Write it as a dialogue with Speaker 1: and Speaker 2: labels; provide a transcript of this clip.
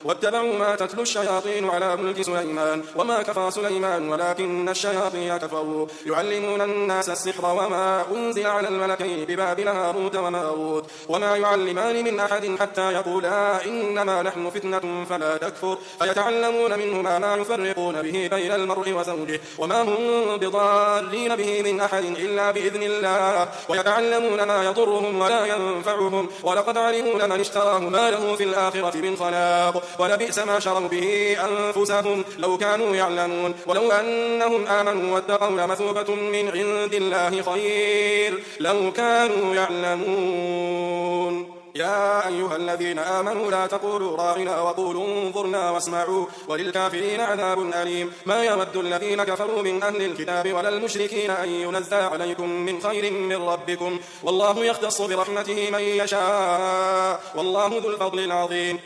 Speaker 1: واتبعوا ما تتلو الشياطين على ملك سليمان وما كفر سليمان ولكن الشياطين كفروا يعلمون الناس السحر وما أنزل على الملكين ببابل هاروت وماروت وما يعلمان من أحد حتى يقولا إنما نحن فتنة فلا تكفر فيتعلمون منهما ما يفرقون به بين المرء وزوجه وما هم بضارين به من أحد إلا بإذن الله ويتعلمون ما يضرهم ولا ينفعهم ولقد علموا لمن اشتراه ما له في الآخرة من خلاق ولبئس ما شروا به أنفسهم لو كانوا يعلمون ولو أنهم آمنوا واتقوا لمثوبة من عند الله خير لو كانوا يعلمون. يا أيها الذين آمنوا لا تقولوا راعنا وقولوا انظرنا واسمعوا وللكافرين عذاب أليم. ما يود الذين كفروا من أهل الكتاب ولا المشركين أن ينزل عليكم من خير من ربكم والله يختص برحمته من يشاء والله ذو الفضل العظيم.